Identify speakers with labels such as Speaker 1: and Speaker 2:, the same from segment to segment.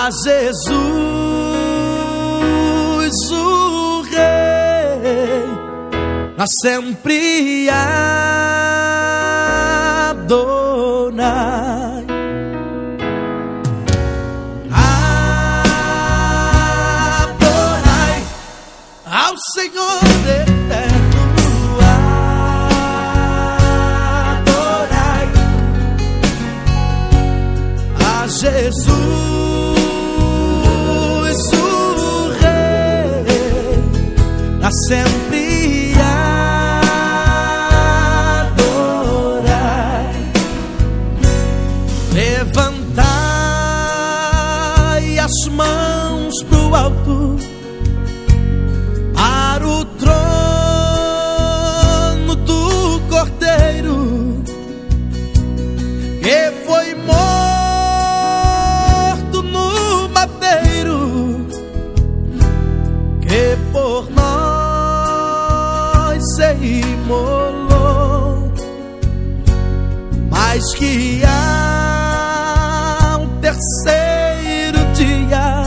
Speaker 1: a Jesus o Rei, a sempre Adonai. Adonai, ao Senhor eterno. Adonai, a Jesus o Rei, a sempre adorai. Levantai as mãos pro alto, para o trono do Cordeiro, que foi morto no madeiro, que por nós se imolou, mas que ao terceiro dia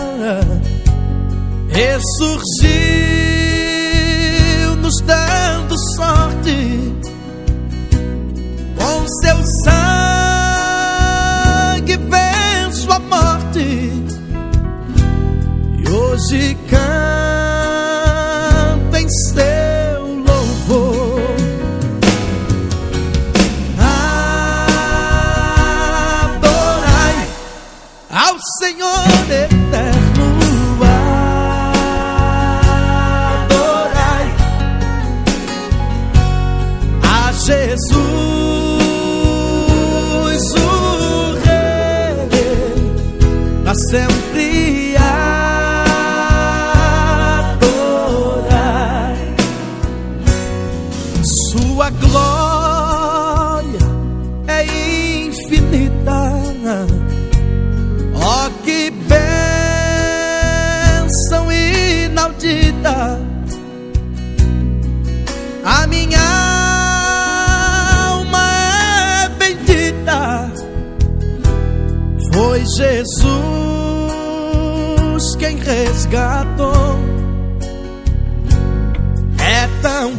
Speaker 1: ressurgiu, nos dando sorte. Com seu sangue venceu a morte, e hoje canta em seu louvor. Adorai ao Senhor eterno. Adorai a Jesus o Rei, pra sempre adorai. Sua glória é infinita, ó que bênção inaudita. A minha alma é bendita, foi Jesus quem resgatou. É tão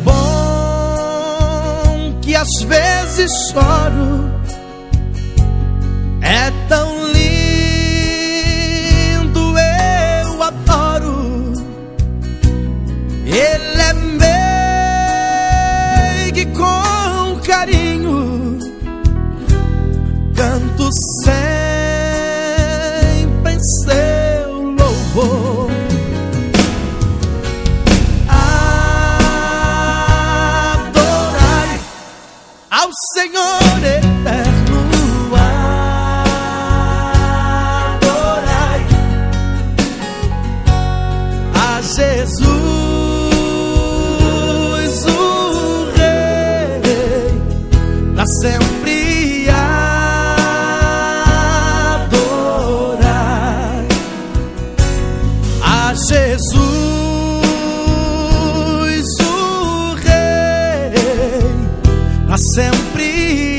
Speaker 1: bom que às vezes choro, é tão lindo, eu adoro. Ele é meigo e com carinho canto sempre em seu louvor. Adorai ao Senhor eterno. Adorai a Jesus o Rei, pra sempre adorai. A Jesus o Rei, pra sempre